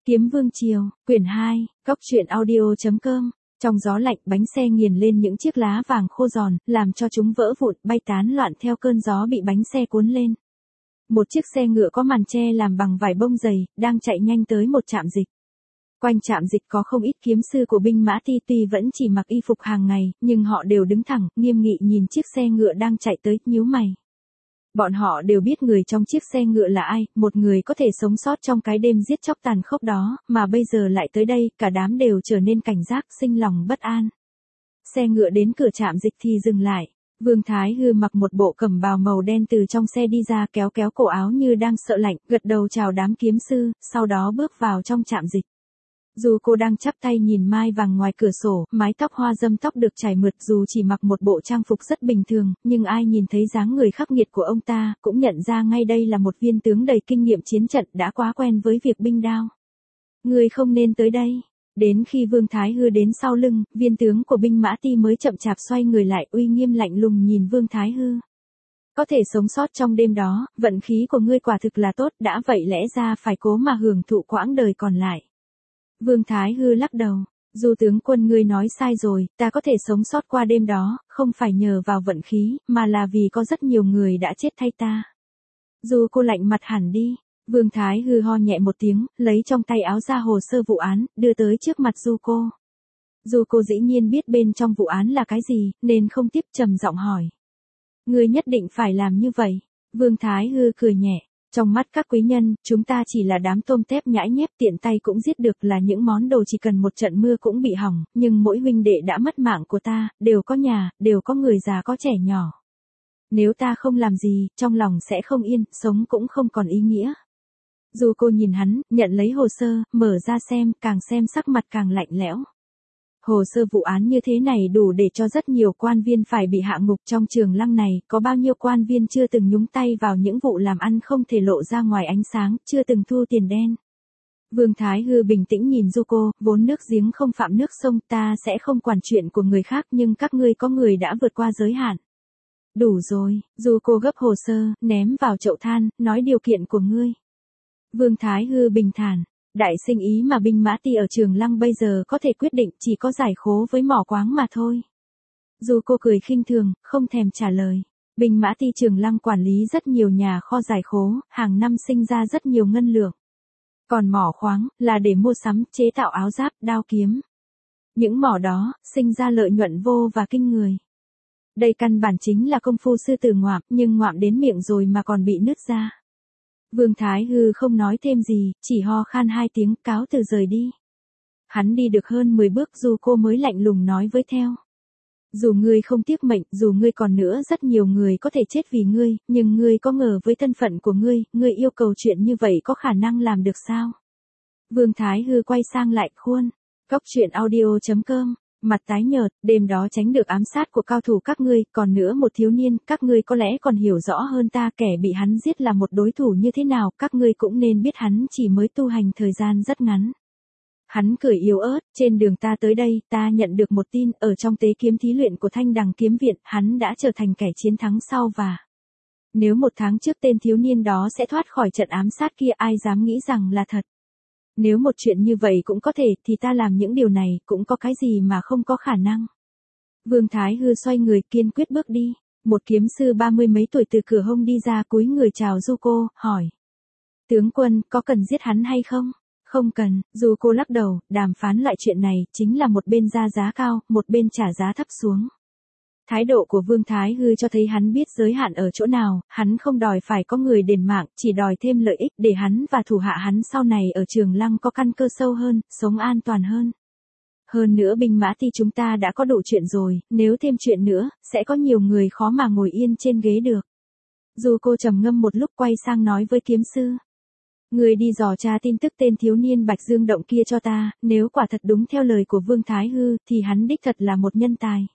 Kiếm Vương Triều, quyển 2, góc truyện audio.com. Trong gió lạnh, bánh xe nghiền lên những chiếc lá vàng khô giòn, làm cho chúng vỡ vụn, bay tán loạn theo cơn gió bị bánh xe cuốn lên. Một chiếc xe ngựa có màn che làm bằng vải bông dày, đang chạy nhanh tới một trạm dịch. Quanh trạm dịch có không ít kiếm sư của binh mã Ti, tuy vẫn chỉ mặc y phục hàng ngày, nhưng họ đều đứng thẳng, nghiêm nghị nhìn chiếc xe ngựa đang chạy tới, nhíu mày. Bọn họ đều biết người trong chiếc xe ngựa là ai, một người có thể sống sót trong cái đêm giết chóc tàn khốc đó, mà bây giờ lại tới đây, cả đám đều trở nên cảnh giác, sinh lòng bất an. Xe ngựa đến cửa trạm dịch thì dừng lại. Vương Thái Hư mặc một bộ cẩm bào màu đen từ trong xe đi ra, kéo kéo cổ áo như đang sợ lạnh, gật đầu chào đám kiếm sư, sau đó bước vào trong trạm dịch. Dù cô đang chắp tay nhìn mai vàng ngoài cửa sổ, mái tóc hoa dâm tóc được chải mượt, dù chỉ mặc một bộ trang phục rất bình thường, nhưng ai nhìn thấy dáng người khắc nghiệt của ông ta, cũng nhận ra ngay đây là một viên tướng đầy kinh nghiệm chiến trận, đã quá quen với việc binh đao. Người không nên tới đây. Đến khi Vương Thái Hư đến sau lưng, viên tướng của binh mã Ti mới chậm chạp xoay người lại, uy nghiêm lạnh lùng nhìn Vương Thái Hư. Có thể sống sót trong đêm đó, vận khí của ngươi quả thực là tốt, đã vậy lẽ ra phải cố mà hưởng thụ quãng đời còn lại. Vương Thái Hư lắc đầu, dù tướng quân ngươi nói sai rồi, ta có thể sống sót qua đêm đó, không phải nhờ vào vận khí, mà là vì có rất nhiều người đã chết thay ta. Dù cô lạnh mặt hẳn đi, Vương Thái Hư ho nhẹ một tiếng, lấy trong tay áo ra hồ sơ vụ án, đưa tới trước mặt Du cô. Du cô dĩ nhiên biết bên trong vụ án là cái gì, nên không tiếp, trầm giọng hỏi. Ngươi nhất định phải làm như vậy. Vương Thái Hư cười nhẹ. Trong mắt các quý nhân, chúng ta chỉ là đám tôm tép nhãi nhép tiện tay cũng giết được, là những món đồ chỉ cần một trận mưa cũng bị hỏng, nhưng mỗi huynh đệ đã mất mạng của ta, đều có nhà, đều có người già có trẻ nhỏ. Nếu ta không làm gì, trong lòng sẽ không yên, sống cũng không còn ý nghĩa. Dù cô nhìn hắn, nhận lấy hồ sơ, mở ra xem, càng xem sắc mặt càng lạnh lẽo. Hồ sơ vụ án như thế này đủ để cho rất nhiều quan viên phải bị hạ ngục. Trong Trường Lăng này, có bao nhiêu quan viên chưa từng nhúng tay vào những vụ làm ăn không thể lộ ra ngoài ánh sáng, chưa từng thu tiền đen. Vương Thái Hư bình tĩnh nhìn Du cô, vốn nước giếng không phạm nước sông, ta sẽ không quản chuyện của người khác, nhưng các ngươi có người đã vượt qua giới hạn. Đủ rồi. Du cô gấp hồ sơ, ném vào chậu than, nói điều kiện của ngươi. Vương Thái Hư bình thản. Đại sinh ý mà binh mã Ti ở Trường Lăng bây giờ có thể quyết định, chỉ có giải khố với mỏ quáng mà thôi. Dù cô cười khinh thường, không thèm trả lời. Binh mã Ti Trường Lăng quản lý rất nhiều nhà kho giải khố, hàng năm sinh ra rất nhiều ngân lượng. Còn mỏ khoáng, là để mua sắm, chế tạo áo giáp, đao kiếm. Những mỏ đó, sinh ra lợi nhuận vô và kinh người. Đây căn bản chính là công phu sư tử ngoạm, nhưng ngoạm đến miệng rồi mà còn bị nứt ra. Vương Thái Hư không nói thêm gì, chỉ ho khan 2 tiếng, cáo từ rời đi. Hắn đi được hơn 10 bước, Du cô mới lạnh lùng nói với theo. Dù ngươi không tiếc mệnh, dù ngươi còn nữa rất nhiều người có thể chết vì ngươi, nhưng ngươi có ngờ với thân phận của ngươi yêu cầu chuyện như vậy có khả năng làm được sao? Vương Thái Hư quay sang lại khuôn. Góc truyện audio.com. Mặt tái nhợt, đêm đó tránh được ám sát của cao thủ các ngươi, còn nữa một thiếu niên, các ngươi có lẽ còn hiểu rõ hơn ta, kẻ bị hắn giết là một đối thủ như thế nào, các ngươi cũng nên biết hắn chỉ mới tu hành thời gian rất ngắn. Hắn cười yếu ớt, trên đường ta tới đây, ta nhận được một tin, ở trong tế kiếm thí luyện của Thanh Đằng kiếm viện, hắn đã trở thành kẻ chiến thắng sau và nếu 1 tháng trước tên thiếu niên đó sẽ thoát khỏi trận ám sát kia, ai dám nghĩ rằng là thật. Nếu một chuyện như vậy cũng có thể, thì ta làm những điều này, cũng có cái gì mà không có khả năng. Vương Thái Hư xoay người, kiên quyết bước đi. Một kiếm sư 30 mấy tuổi từ cửa hông đi ra, cúi người chào Du cô, hỏi. Tướng quân, có cần giết hắn hay không? Không cần. Du cô lắc đầu, đàm phán loại chuyện này, chính là một bên ra giá cao, một bên trả giá thấp xuống. Thái độ của Vương Thái Hư cho thấy hắn biết giới hạn ở chỗ nào, hắn không đòi phải có người đền mạng, chỉ đòi thêm lợi ích để hắn và thủ hạ hắn sau này ở Trường Lăng có căn cơ sâu hơn, sống an toàn hơn. Hơn nữa binh mã Ti chúng ta đã có đủ chuyện rồi, nếu thêm chuyện nữa, sẽ có nhiều người khó mà ngồi yên trên ghế được. Dù cô trầm ngâm một lúc, quay sang nói với kiếm sư. Người đi dò tra tin tức tên thiếu niên Bạch Dương Động kia cho ta, nếu quả thật đúng theo lời của Vương Thái Hư, thì hắn đích thật là một nhân tài.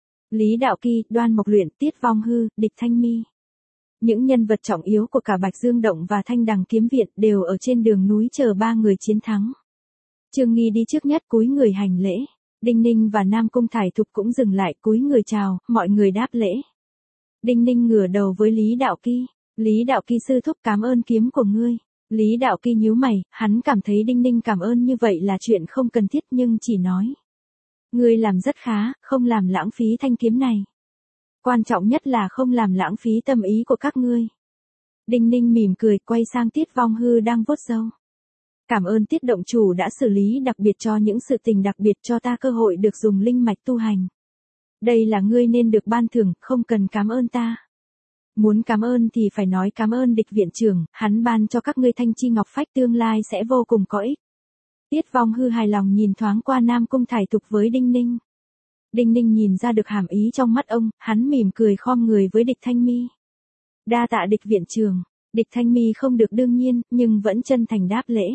Lý Đạo Kỳ, Đoan Mộc Luyện, Tiết Vong Hư, Địch Thanh Mi. Những nhân vật trọng yếu của cả Bạch Dương Động và Thanh Đằng kiếm viện đều ở trên đường núi chờ 3 người chiến thắng. Trương Nghi đi trước nhất, cúi người hành lễ. Đinh Ninh và Nam Cung Thải Thục cũng dừng lại, cúi người chào, mọi người đáp lễ. Đinh Ninh ngửa đầu với Lý Đạo Kỳ. Lý Đạo Kỳ sư thúc, cảm ơn kiếm của ngươi. Lý Đạo Kỳ nhíu mày, hắn cảm thấy Đinh Ninh cảm ơn như vậy là chuyện không cần thiết nhưng chỉ nói. Ngươi làm rất khá, không làm lãng phí thanh kiếm này. Quan trọng nhất là không làm lãng phí tâm ý của các ngươi. Đinh Ninh mỉm cười, quay sang Tiết Vong Hư đang vuốt râu. Cảm ơn Tiết động chủ đã xử lý đặc biệt cho những sự tình đặc biệt cho ta cơ hội được dùng linh mạch tu hành. Đây là ngươi nên được ban thưởng, không cần cảm ơn ta. Muốn cảm ơn thì phải nói cảm ơn Địch viện trưởng, hắn ban cho các ngươi thanh chi ngọc phách tương lai sẽ vô cùng có ích. Tiết Vong Hư hài lòng nhìn thoáng qua Nam Cung Thải Thục với Đinh Ninh. Đinh Ninh nhìn ra được hàm ý trong mắt ông, hắn mỉm cười khom người với Địch Thanh Mi. Đa tạ Địch viện trưởng. Địch Thanh Mi không được đương nhiên, nhưng vẫn chân thành đáp lễ.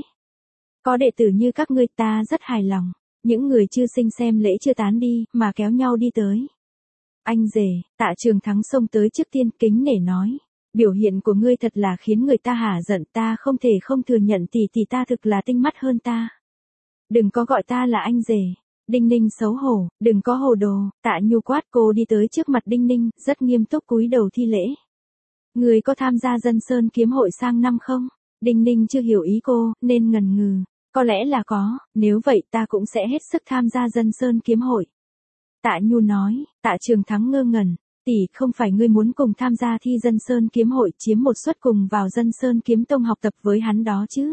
Có đệ tử như các ngươi ta rất hài lòng. Những người chưa sinh xem lễ chưa tán đi, mà kéo nhau đi tới. Anh rể, Tạ Trường Thắng xông tới trước tiên kính nể nói. Biểu hiện của ngươi thật là khiến người ta hả giận, ta không thể không thừa nhận tỷ ta thực là tinh mắt hơn ta. Đừng có gọi ta là anh rể. Đinh Ninh xấu hổ, đừng có hồ đồ. Tạ Nhu quát, cô đi tới trước mặt Đinh Ninh, rất nghiêm túc cúi đầu thi lễ. Ngươi có tham gia Dân Sơn kiếm hội sang năm không? Đinh Ninh chưa hiểu ý cô, nên ngần ngừ. Có lẽ là có, nếu vậy ta cũng sẽ hết sức tham gia Dân Sơn kiếm hội. Tạ Nhu nói. Tạ Trường Thắng ngơ ngẩn. Tỷ, không phải ngươi muốn cùng tham gia thi Dân Sơn kiếm hội chiếm một suất cùng vào Dân Sơn kiếm tông học tập với hắn đó chứ?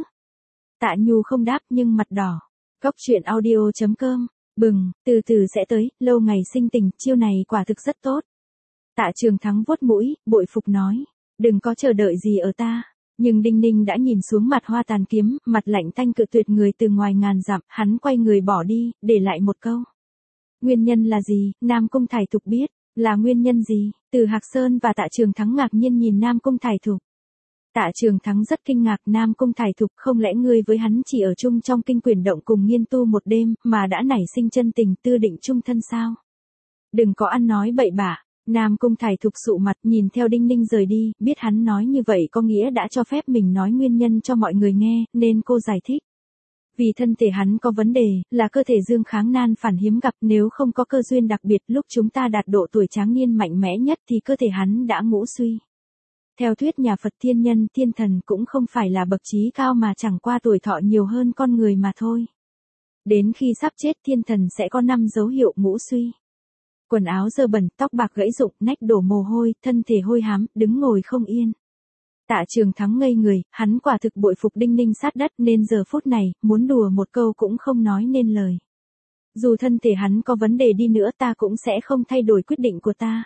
Tạ Nhu không đáp nhưng mặt đỏ. Cốc truyện audio.com. Bừng, từ từ sẽ tới, lâu ngày sinh tình, chiêu này quả thực rất tốt. Tạ Trường Thắng vuốt mũi, bội phục nói. Đừng có chờ đợi gì ở ta. Nhưng Đinh Ninh đã nhìn xuống mặt Hoa Tàn kiếm, mặt lạnh tanh cự tuyệt người từ ngoài ngàn dặm, hắn quay người bỏ đi, để lại một câu. Nguyên nhân là gì? Nam Cung Thải Thục biết. Là nguyên nhân gì? Từ Hạc Sơn và Tạ Trường Thắng ngạc nhiên nhìn Nam Cung Thải Thục. Tạ Trường Thắng rất kinh ngạc, Nam Cung Thải Thục, không lẽ ngươi với hắn chỉ ở chung trong kinh quyển động cùng nghiên tu một đêm, mà đã nảy sinh chân tình tư định chung thân sao? Đừng có ăn nói bậy bạ. Nam Cung Thải Thục sụ mặt nhìn theo Đinh Ninh rời đi, biết hắn nói như vậy có nghĩa đã cho phép mình nói nguyên nhân cho mọi người nghe, nên cô giải thích. Vì thân thể hắn có vấn đề, là cơ thể dương kháng nan phản hiếm gặp, nếu không có cơ duyên đặc biệt lúc chúng ta đạt độ tuổi tráng niên mạnh mẽ nhất thì cơ thể hắn đã ngũ suy. Theo thuyết nhà Phật thiên nhân thiên thần cũng không phải là bậc trí cao mà chẳng qua tuổi thọ nhiều hơn con người mà thôi. Đến khi sắp chết thiên thần sẽ có 5 dấu hiệu ngũ suy. Quần áo dơ bẩn, tóc bạc gãy rụng, nách đổ mồ hôi, thân thể hôi hám, đứng ngồi không yên. Tạ Trường Thắng ngây người, hắn quả thực bội phục Đinh Ninh sát đất nên giờ phút này, muốn đùa một câu cũng không nói nên lời. Dù thân thể hắn có vấn đề đi nữa ta cũng sẽ không thay đổi quyết định của ta.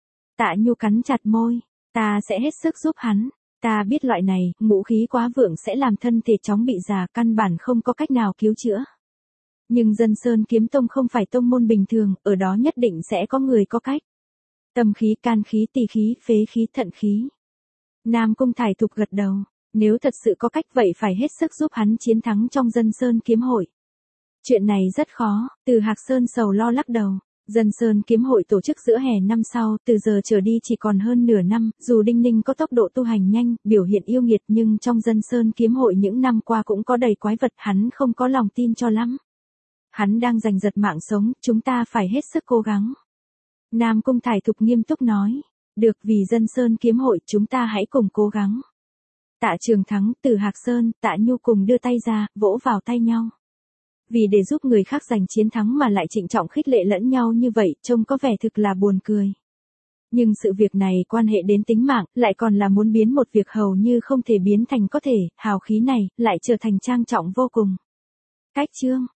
Tạ Nhu cắn chặt môi, ta sẽ hết sức giúp hắn. Ta biết loại này, ngũ khí quá vượng sẽ làm thân thể chóng bị già, căn bản không có cách nào cứu chữa. Nhưng Dân Sơn kiếm tông không phải tông môn bình thường, ở đó nhất định sẽ có người có cách. Tâm khí, can khí, tỳ khí, phế khí, thận khí. Nam Cung Thải Thục gật đầu, nếu thật sự có cách vậy phải hết sức giúp hắn chiến thắng trong Dân Sơn kiếm hội. Chuyện này rất khó, Từ Hạc Sơn sầu lo lắc đầu. Dân Sơn kiếm hội tổ chức giữa hè năm sau, từ giờ trở đi chỉ còn hơn nửa năm, dù Đinh Ninh có tốc độ tu hành nhanh, biểu hiện yêu nghiệt nhưng trong Dân Sơn kiếm hội những năm qua cũng có đầy quái vật, hắn không có lòng tin cho lắm. Hắn đang giành giật mạng sống, chúng ta phải hết sức cố gắng. Nam Cung Thải Thục nghiêm túc nói. Được, vì Dân Sơn kiếm hội chúng ta hãy cùng cố gắng. Tạ Trường Thắng, Từ Hạc Sơn, Tạ Nhu cùng đưa tay ra, vỗ vào tay nhau. Vì để giúp người khác giành chiến thắng mà lại trịnh trọng khích lệ lẫn nhau như vậy, trông có vẻ thực là buồn cười. Nhưng sự việc này quan hệ đến tính mạng, lại còn là muốn biến một việc hầu như không thể biến thành có thể, hào khí này, lại trở thành trang trọng vô cùng. Cách chương